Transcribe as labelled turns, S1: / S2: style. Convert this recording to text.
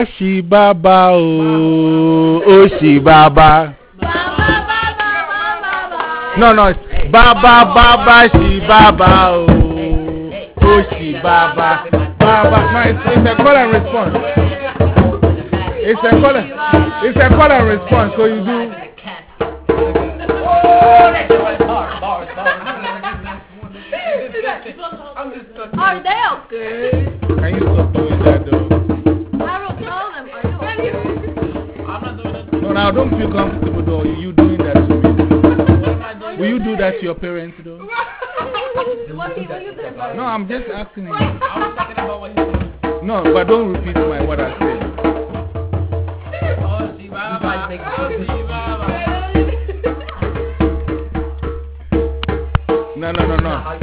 S1: She Baba, oh, she Baba. No, no, it's Baba, she Baba, oh, she Baba. Baba, no, it's a call and response. It's a call and response, so you do.
S2: Are they okay?
S1: Can you stop doing that though?
S2: I will tell them, are you okay?
S3: I'm not doing it.
S1: No, now don't feel comfortable though. You doing that to me. Will you do that to your parents though?
S2: What do you do?
S1: No, I'm just asking you.
S3: I was talking about what he said.
S1: No, but don't repeat what I said.
S3: Oh, she Baba. Oh, she Baba.
S1: No.